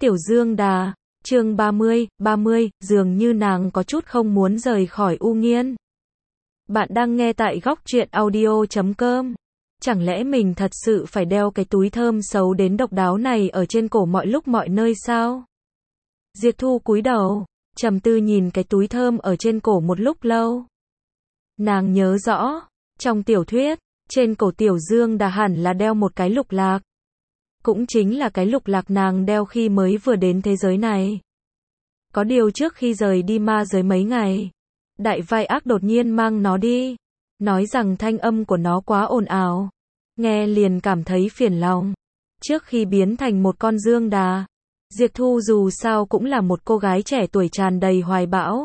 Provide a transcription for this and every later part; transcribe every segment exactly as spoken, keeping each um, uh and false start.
Tiểu Dương Đà, chương ba mươi, ba mươi, dường như nàng có chút không muốn rời khỏi U Nghiên. Bạn đang nghe tại góc truyện audio chấm com. Chẳng lẽ mình thật sự phải đeo cái túi thơm xấu đến độc đáo này ở trên cổ mọi lúc mọi nơi sao? Diệp Thu cúi đầu, trầm tư nhìn cái túi thơm ở trên cổ một lúc lâu. Nàng nhớ rõ, trong tiểu thuyết, trên cổ Tiểu Dương Đà hẳn là đeo một cái lục lạc. Cũng chính là cái lục lạc nàng đeo khi mới vừa đến thế giới này. Có điều trước khi rời đi ma giới mấy ngày, đại vai ác đột nhiên mang nó đi, nói rằng thanh âm của nó quá ồn ào, nghe liền cảm thấy phiền lòng. Trước khi biến thành một con Dương Đà, Diệp Thu dù sao cũng là một cô gái trẻ tuổi tràn đầy hoài bão,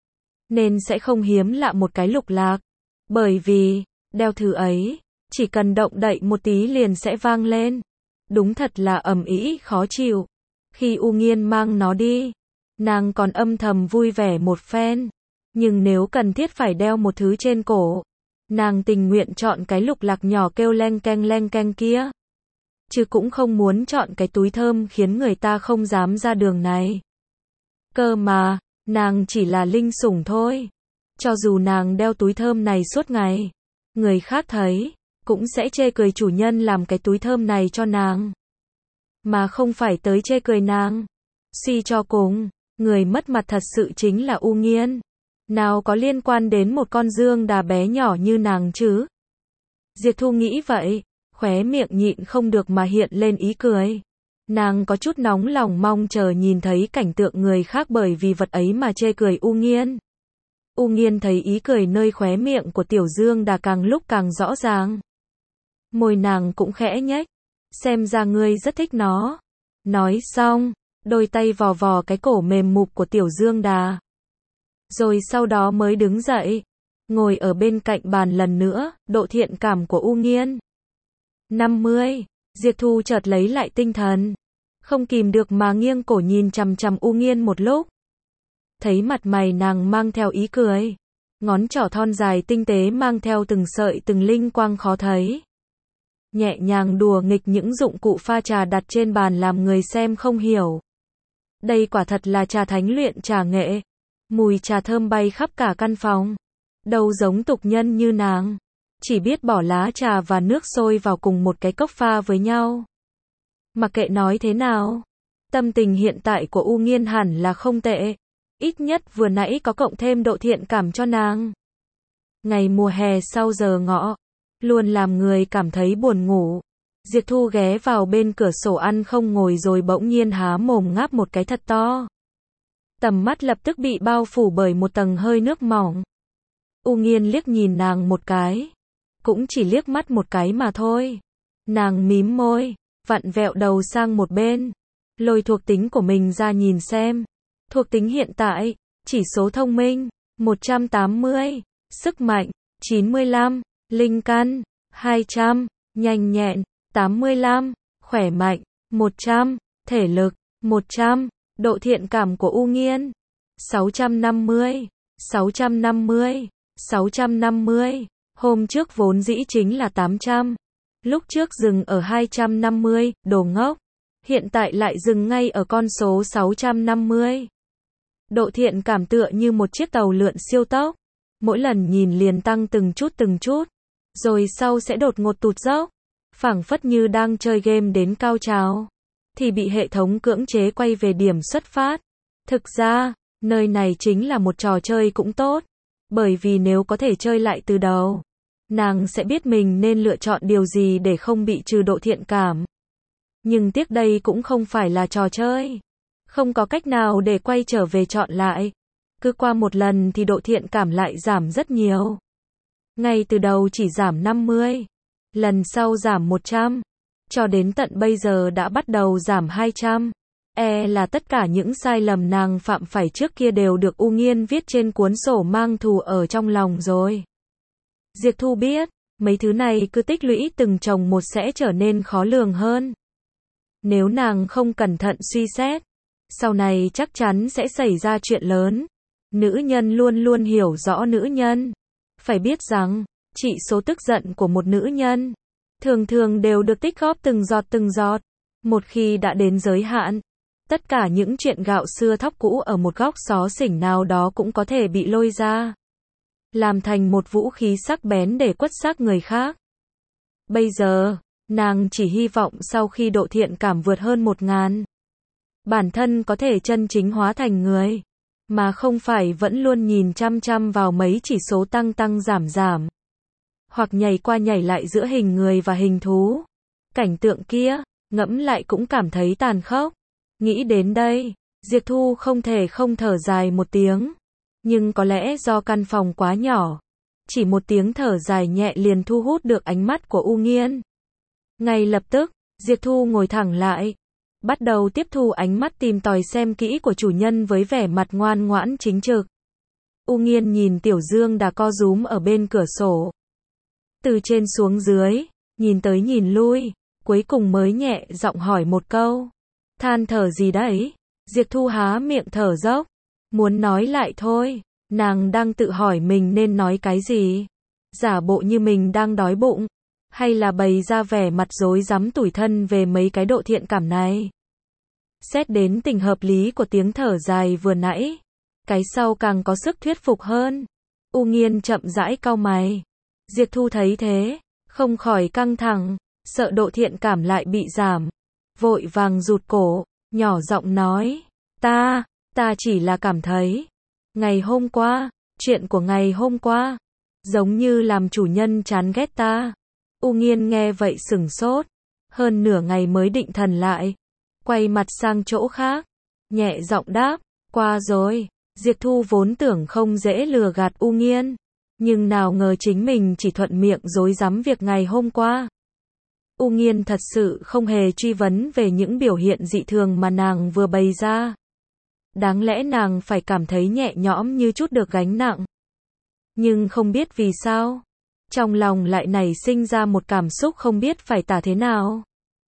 nên sẽ không hiếm lạ một cái lục lạc, bởi vì, đeo thứ ấy, chỉ cần động đậy một tí liền sẽ vang lên. Đúng thật là ầm ĩ khó chịu. Khi U Nghiên mang nó đi, nàng còn âm thầm vui vẻ một phen. Nhưng nếu cần thiết phải đeo một thứ trên cổ, nàng tình nguyện chọn cái lục lạc nhỏ kêu leng keng leng keng kia. Chứ cũng không muốn chọn cái túi thơm khiến người ta không dám ra đường này. Cơ mà, nàng chỉ là linh sủng thôi. Cho dù nàng đeo túi thơm này suốt ngày, người khác thấy cũng sẽ chê cười chủ nhân làm cái túi thơm này cho nàng, mà không phải tới chê cười nàng. Suy cho cùng, người mất mặt thật sự chính là U Nghiên. Nào có liên quan đến một con Dương Đà bé nhỏ như nàng chứ? Diệp Thu nghĩ vậy, khóe miệng nhịn không được mà hiện lên ý cười. Nàng có chút nóng lòng mong chờ nhìn thấy cảnh tượng người khác bởi vì vật ấy mà chê cười U Nghiên. U Nghiên thấy ý cười nơi khóe miệng của Tiểu Dương Đà càng lúc càng rõ ràng. Môi nàng cũng khẽ nhếch, xem ra ngươi rất thích nó. Nói xong, đôi tay vò vò cái cổ mềm mụp của Tiểu Dương Đà. Rồi sau đó mới đứng dậy, ngồi ở bên cạnh bàn lần nữa, độ thiện cảm của U Nghiên. năm mươi, Diệp Thu chợt lấy lại tinh thần, không kìm được mà nghiêng cổ nhìn chằm chằm U Nghiên một lúc. Thấy mặt mày nàng mang theo ý cười, ngón trỏ thon dài tinh tế mang theo từng sợi từng linh quang khó thấy. Nhẹ nhàng đùa nghịch những dụng cụ pha trà đặt trên bàn làm người xem không hiểu. Đây quả thật là trà thánh luyện trà nghệ. Mùi trà thơm bay khắp cả căn phòng. Đâu giống tục nhân như nàng, chỉ biết bỏ lá trà và nước sôi vào cùng một cái cốc pha với nhau. Mặc kệ nói thế nào, tâm tình hiện tại của U Nghiên hẳn là không tệ. Ít nhất vừa nãy có cộng thêm độ thiện cảm cho nàng. Ngày mùa hè sau giờ ngọ, luôn làm người cảm thấy buồn ngủ. Diệp Thu ghé vào bên cửa sổ ăn không ngồi rồi bỗng nhiên há mồm ngáp một cái thật to. Tầm mắt lập tức bị bao phủ bởi một tầng hơi nước mỏng. U Nghiên liếc nhìn nàng một cái. Cũng chỉ liếc mắt một cái mà thôi. Nàng mím môi, vặn vẹo đầu sang một bên. Lôi thuộc tính của mình ra nhìn xem. Thuộc tính hiện tại, chỉ số thông minh, một trăm tám mươi, sức mạnh, chín mươi lăm, linh căn, hai trăm, nhanh nhẹn, tám mươi lăm, khỏe mạnh, một trăm, thể lực, một trăm, độ thiện cảm của U Nghiên, sáu trăm năm mươi, sáu trăm năm mươi, sáu trăm năm mươi, hôm trước vốn dĩ chính là tám trăm, lúc trước dừng ở hai trăm năm mươi, đồ ngốc, hiện tại lại dừng ngay ở con số sáu trăm năm mươi. Độ thiện cảm tựa như một chiếc tàu lượn siêu tốc, mỗi lần nhìn liền tăng từng chút từng chút, rồi sau sẽ đột ngột tụt dốc, phảng phất như đang chơi game đến cao trào, thì bị hệ thống cưỡng chế quay về điểm xuất phát. Thực ra, nơi này chính là một trò chơi cũng tốt, bởi vì nếu có thể chơi lại từ đầu, nàng sẽ biết mình nên lựa chọn điều gì để không bị trừ độ thiện cảm. Nhưng tiếc đây cũng không phải là trò chơi. Không có cách nào để quay trở về chọn lại. Cứ qua một lần thì độ thiện cảm lại giảm rất nhiều. Ngay từ đầu chỉ giảm năm mươi, lần sau giảm một trăm, cho đến tận bây giờ đã bắt đầu giảm hai trăm. E là tất cả những sai lầm nàng phạm phải trước kia đều được U Nghiên viết trên cuốn sổ mang thù ở trong lòng rồi. Diệp Thu biết, mấy thứ này cứ tích lũy từng chồng một sẽ trở nên khó lường hơn. Nếu nàng không cẩn thận suy xét, sau này chắc chắn sẽ xảy ra chuyện lớn. Nữ nhân luôn luôn hiểu rõ nữ nhân. Phải biết rằng, chỉ số tức giận của một nữ nhân thường thường đều được tích góp từng giọt từng giọt. Một khi đã đến giới hạn, Tất cả những chuyện gạo xưa thóc cũ ở một góc xó xỉnh nào đó cũng có thể bị lôi ra, làm thành một vũ khí sắc bén để quất xác người khác. Bây giờ, nàng chỉ hy vọng sau khi độ thiện cảm vượt hơn một ngàn, bản thân có thể chân chính hóa thành người, mà không phải vẫn luôn nhìn chăm chăm vào mấy chỉ số tăng tăng giảm giảm, hoặc nhảy qua nhảy lại giữa hình người và hình thú. Cảnh tượng kia, ngẫm lại cũng cảm thấy tàn khốc. Nghĩ đến đây, Diệp Thu không thể không thở dài một tiếng. Nhưng có lẽ do căn phòng quá nhỏ, chỉ một tiếng thở dài nhẹ liền thu hút được ánh mắt của U Nghiên. Ngay lập tức, Diệp Thu ngồi thẳng lại, bắt đầu tiếp thu ánh mắt tìm tòi xem kỹ của chủ nhân với vẻ mặt ngoan ngoãn chính trực. U Nghiên nhìn Tiểu Dương Đà co rúm ở bên cửa sổ. Từ trên xuống dưới, nhìn tới nhìn lui, cuối cùng mới nhẹ giọng hỏi một câu. Than thở gì đấy? Diệp Thu há miệng thở dốc, muốn nói lại thôi, nàng đang tự hỏi mình nên nói cái gì. Giả bộ như mình đang đói bụng, hay là bày ra vẻ mặt rối rắm tủi thân về mấy cái độ thiện cảm này. Xét đến tình hợp lý của tiếng thở dài vừa nãy, cái sau càng có sức thuyết phục hơn. U Nghiên chậm rãi cau mày. Diệp Thu thấy thế, không khỏi căng thẳng, sợ độ thiện cảm lại bị giảm. Vội vàng rụt cổ, nhỏ giọng nói, ta, ta chỉ là cảm thấy, ngày hôm qua, chuyện của ngày hôm qua, giống như làm chủ nhân chán ghét ta. U Nghiên nghe vậy sửng sốt, hơn nửa ngày mới định thần lại, quay mặt sang chỗ khác, nhẹ giọng đáp, qua rồi. Diệp Thu vốn tưởng không dễ lừa gạt U Nghiên, nhưng nào ngờ chính mình chỉ thuận miệng rối rắm việc ngày hôm qua. U Nghiên thật sự không hề truy vấn về những biểu hiện dị thường mà nàng vừa bày ra. Đáng lẽ nàng phải cảm thấy nhẹ nhõm như chút được gánh nặng. Nhưng không biết vì sao, trong lòng lại nảy sinh ra một cảm xúc không biết phải tả thế nào.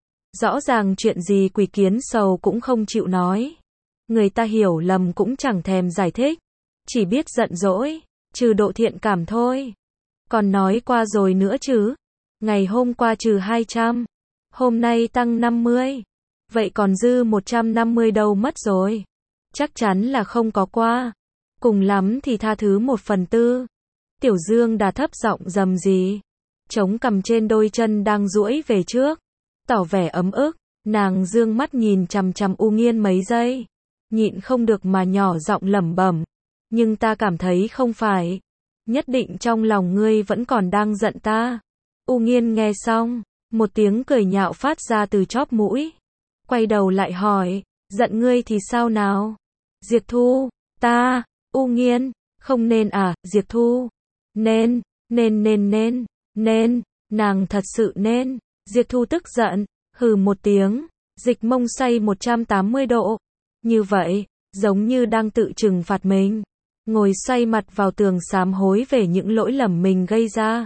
Rõ ràng chuyện gì Quỷ Kiến Sầu cũng không chịu nói. Người ta hiểu lầm cũng chẳng thèm giải thích, chỉ biết giận dỗi, trừ độ thiện cảm thôi. Còn nói qua rồi nữa chứ. Ngày hôm qua trừ hai trăm, hôm nay tăng năm mươi. Vậy còn dư một trăm năm mươi đâu mất rồi? Chắc chắn là không có qua. Cùng lắm thì tha thứ một phần tư. Tiểu Dương Đà thấp giọng rầm rì, chống cằm trên đôi chân đang duỗi về trước, tỏ vẻ ấm ức. Nàng dương mắt nhìn chằm chằm U Nghiên mấy giây, nhịn không được mà nhỏ giọng lẩm bẩm, nhưng ta cảm thấy không phải, nhất định trong lòng ngươi vẫn còn đang giận ta. U Nghiên nghe xong, một tiếng cười nhạo phát ra từ chóp mũi, quay đầu lại hỏi, giận ngươi thì sao nào? Diệp Thu, ta, U Nghiên, không nên à? Diệp Thu, nên, nên nên nên, nên, nàng thật sự nên. Diệp Thu tức giận, hừ một tiếng, dịch mông xoay một trăm tám mươi độ. Như vậy, giống như đang tự trừng phạt mình, ngồi xoay mặt vào tường sám hối về những lỗi lầm mình gây ra.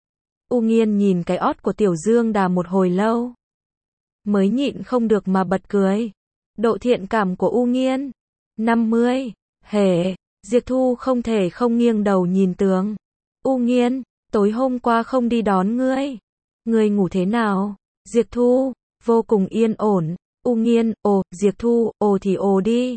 U Nghiên nhìn cái ót của Tiểu Dương Đà một hồi lâu, mới nhịn không được mà bật cười. Độ thiện cảm của U Nghiên, năm mươi. Hề, Diệp Thu không thể không nghiêng đầu nhìn tường. U Nghiên, tối hôm qua không đi đón ngươi. Ngươi ngủ thế nào? Diệp Thu, vô cùng yên ổn. U Nghiên, ồ, Diệp Thu, ồ thì ồ đi.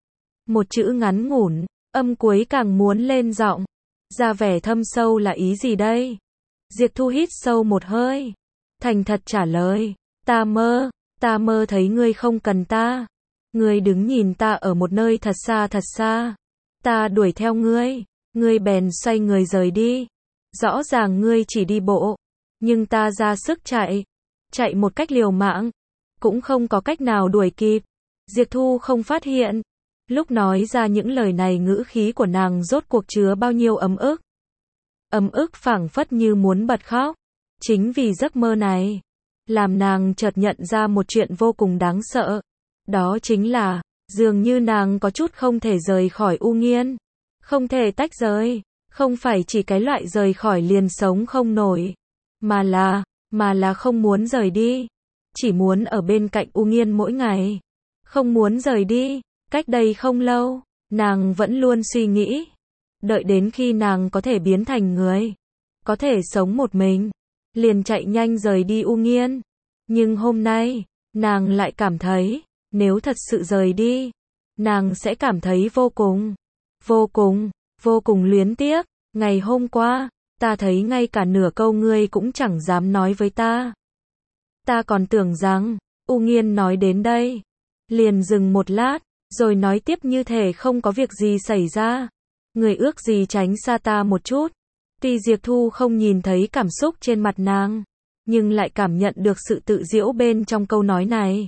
Một chữ ngắn ngủn, âm cuối càng muốn lên giọng. Ra vẻ thâm sâu là ý gì đây? Diệp Thu hít sâu một hơi, thành thật trả lời, ta mơ, ta mơ thấy ngươi không cần ta. Ngươi đứng nhìn ta ở một nơi thật xa thật xa. Ta đuổi theo ngươi, ngươi bèn xoay người rời đi. Rõ ràng ngươi chỉ đi bộ, nhưng ta ra sức chạy, chạy một cách liều mạng, cũng không có cách nào đuổi kịp. Diệp Thu không phát hiện, lúc nói ra những lời này ngữ khí của nàng rốt cuộc chứa bao nhiêu ấm ức. Ấm ức phảng phất như muốn bật khóc. Chính vì giấc mơ này, làm nàng chợt nhận ra một chuyện vô cùng đáng sợ. Đó chính là, dường như nàng có chút không thể rời khỏi U Nghiên. Không thể tách rời, không phải chỉ cái loại rời khỏi liền sống không nổi, mà là, mà là không muốn rời đi. Chỉ muốn ở bên cạnh U Nghiên mỗi ngày. Không muốn rời đi. Cách đây không lâu, nàng vẫn luôn suy nghĩ, đợi đến khi nàng có thể biến thành người, có thể sống một mình, liền chạy nhanh rời đi U Nghiên. Nhưng hôm nay, nàng lại cảm thấy, Nếu thật sự rời đi, nàng sẽ cảm thấy vô cùng, vô cùng, vô cùng luyến tiếc. Ngày hôm qua, ta thấy ngay cả nửa câu ngươi cũng chẳng dám nói với ta. Ta còn tưởng rằng, U Nghiên nói đến đây, liền dừng một lát, rồi nói tiếp như thể không có việc gì xảy ra. Người ước gì tránh xa ta một chút. Tuy Diệp Thu không nhìn thấy cảm xúc trên mặt nàng, nhưng lại cảm nhận được sự tự giễu bên trong câu nói này.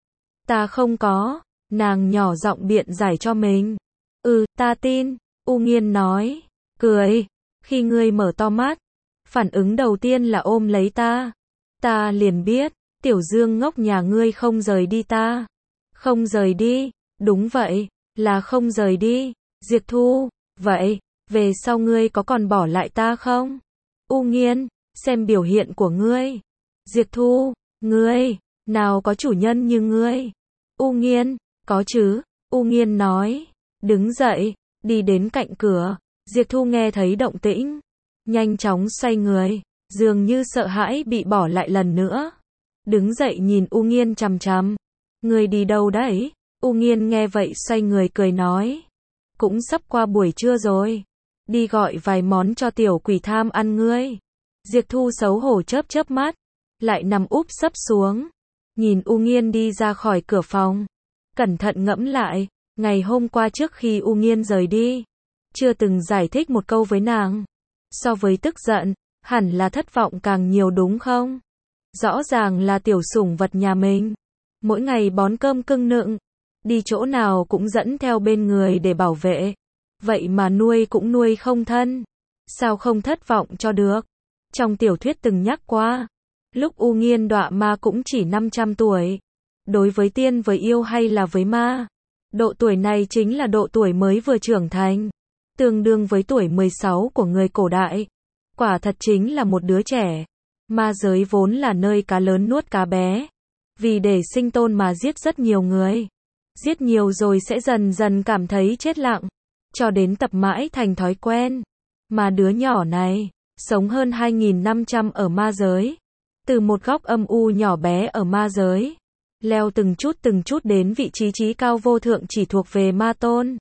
Ta không có, nàng nhỏ giọng biện giải cho mình. Ừ, ta tin, U Nghiên nói, cười. Khi ngươi mở to mắt, phản ứng đầu tiên là ôm lấy ta. Ta liền biết, Tiểu Dương ngốc nhà ngươi không rời đi ta. Không rời đi, đúng vậy, là không rời đi. Diệp Thu, vậy, về sau ngươi có còn bỏ lại ta không? U Nghiên, xem biểu hiện của ngươi. Diệp Thu, ngươi, nào có chủ nhân như ngươi. U Nghiên, có chứ, U Nghiên nói, đứng dậy, đi đến cạnh cửa. Diệp Thu nghe thấy động tĩnh, nhanh chóng xoay người, dường như sợ hãi bị bỏ lại lần nữa. Đứng dậy nhìn U Nghiên chằm chằm. Ngươi đi đâu đấy? U Nghiên nghe vậy xoay người cười nói, cũng sắp qua buổi trưa rồi, đi gọi vài món cho tiểu quỷ tham ăn ngươi. Diệp Thu xấu hổ chớp chớp mắt, lại nằm úp sấp xuống, nhìn U Nghiên đi ra khỏi cửa phòng, cẩn thận ngẫm lại, ngày hôm qua trước khi U Nghiên rời đi, chưa từng giải thích một câu với nàng. So với tức giận, hẳn là thất vọng càng nhiều đúng không? Rõ ràng là tiểu sủng vật nhà mình, mỗi ngày bón cơm cưng nựng, đi chỗ nào cũng dẫn theo bên người để bảo vệ. Vậy mà nuôi cũng nuôi không thân. Sao không thất vọng cho được? Trong tiểu thuyết từng nhắc qua, lúc U Nghiên đọa ma cũng chỉ năm trăm tuổi. Đối với tiên với yêu hay là với ma, độ tuổi này chính là độ tuổi mới vừa trưởng thành, tương đương với tuổi mười sáu của người cổ đại. Quả thật chính là một đứa trẻ. Ma giới vốn là nơi cá lớn nuốt cá bé, vì để sinh tồn mà giết rất nhiều người. Giết nhiều rồi sẽ dần dần cảm thấy chết lặng, cho đến tập mãi thành thói quen. Mà đứa nhỏ này, sống hơn hai nghìn năm trăm ở ma giới, từ một góc âm u nhỏ bé ở ma giới, leo từng chút từng chút đến vị trí trí cao vô thượng chỉ thuộc về ma tôn.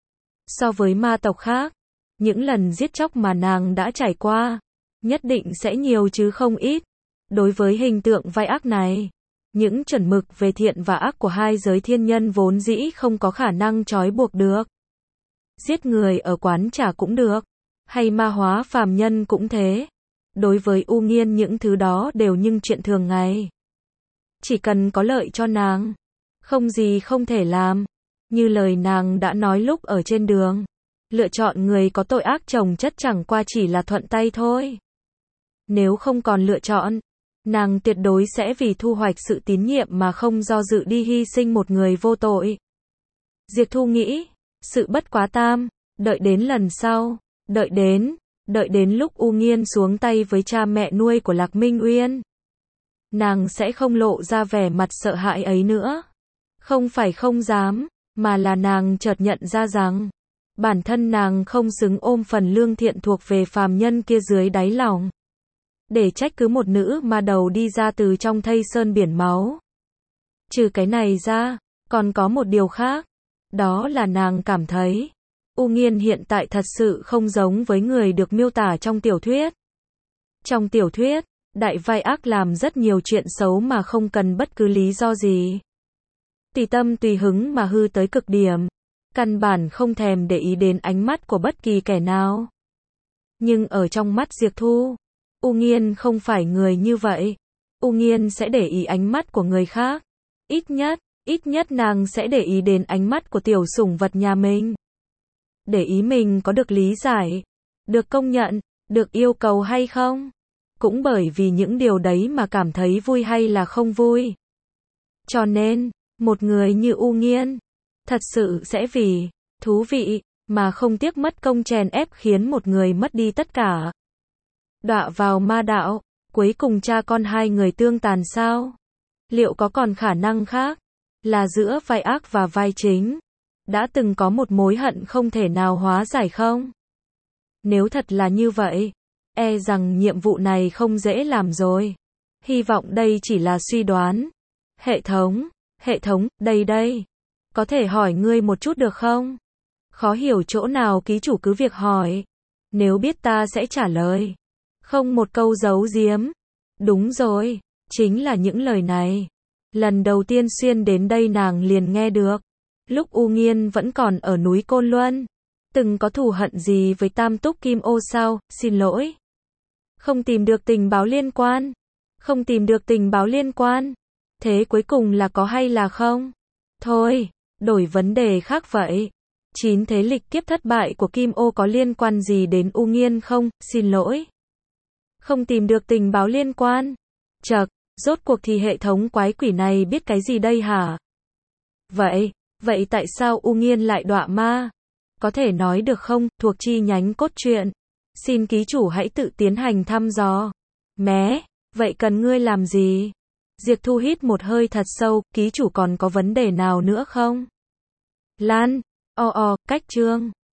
So với ma tộc khác, những lần giết chóc mà nàng đã trải qua, nhất định sẽ nhiều chứ không ít. Đối với hình tượng vai ác này, những chuẩn mực về thiện và ác của hai giới thiên nhân vốn dĩ không có khả năng trói buộc được. Giết người ở quán trà cũng được, hay ma hóa phàm nhân cũng thế. Đối với U Nghiên những thứ đó đều như chuyện thường ngày. Chỉ cần có lợi cho nàng, không gì không thể làm. Như lời nàng đã nói lúc ở trên đường, lựa chọn người có tội ác chồng chất chẳng qua chỉ là thuận tay thôi. Nếu không còn lựa chọn, nàng tuyệt đối sẽ vì thu hoạch sự tín nhiệm mà không do dự đi hy sinh một người vô tội. Diệp Thu nghĩ, sự bất quá tam, đợi đến lần sau, đợi đến, đợi đến lúc U Nghiên xuống tay với cha mẹ nuôi của Lạc Minh Uyên, nàng sẽ không lộ ra vẻ mặt sợ hãi ấy nữa. Không phải không dám, mà là nàng chợt nhận ra rằng, bản thân nàng không xứng ôm phần lương thiện thuộc về phàm nhân kia dưới đáy lòng. Để trách cứ một nữ ma đầu đi ra từ trong thây sơn biển máu. Trừ cái này ra, còn có một điều khác. Đó là nàng cảm thấy, U Nghiên hiện tại thật sự không giống với người được miêu tả trong tiểu thuyết. Trong tiểu thuyết, đại vai ác làm rất nhiều chuyện xấu mà không cần bất cứ lý do gì. Tùy tâm tùy hứng mà hư tới cực điểm. Căn bản không thèm để ý đến ánh mắt của bất kỳ kẻ nào. Nhưng ở trong mắt Diệp Thu, U Nghiên không phải người như vậy. U Nghiên sẽ để ý ánh mắt của người khác. Ít nhất, ít nhất nàng sẽ để ý đến ánh mắt của tiểu sủng vật nhà mình. Để ý mình có được lý giải, được công nhận, được yêu cầu hay không. Cũng bởi vì những điều đấy mà cảm thấy vui hay là không vui. Cho nên, một người như U Nghiên, thật sự sẽ vì thú vị mà không tiếc mất công chèn ép khiến một người mất đi tất cả. Đọa vào ma đạo, cuối cùng cha con hai người tương tàn sao? Liệu có còn khả năng khác, là giữa vai ác và vai chính, đã từng có một mối hận không thể nào hóa giải không? Nếu thật là như vậy, e rằng nhiệm vụ này không dễ làm rồi. Hy vọng đây chỉ là suy đoán. Hệ thống, Hệ thống, đây đây. Có thể hỏi ngươi một chút được không? Khó hiểu chỗ nào ký chủ cứ việc hỏi. Nếu biết ta sẽ trả lời. Không một câu giấu giếm. Đúng rồi, chính là những lời này. Lần đầu tiên xuyên đến đây nàng liền nghe được. Lúc U Nghiên vẫn còn ở núi Côn Luân. Từng có thù hận gì với Tam Túc Kim Ô sao? Xin lỗi. Không tìm được tình báo liên quan. Không tìm được tình báo liên quan. Thế cuối cùng là có hay là không? Thôi, đổi vấn đề khác vậy. Chín thế lịch kiếp thất bại của Kim Ô có liên quan gì đến U Nghiên không? Xin lỗi. Không tìm được tình báo liên quan. Chậc, rốt cuộc thì hệ thống quái quỷ này biết cái gì đây hả? Vậy, vậy tại sao U Nghiên lại đọa ma? Có thể nói được không, thuộc chi nhánh cốt truyện. Xin ký chủ hãy tự tiến hành thăm dò. Mé, vậy cần ngươi làm gì? Diệp Thu hít một hơi thật sâu, ký chủ còn có vấn đề nào nữa không? Lan, o o, cách chương.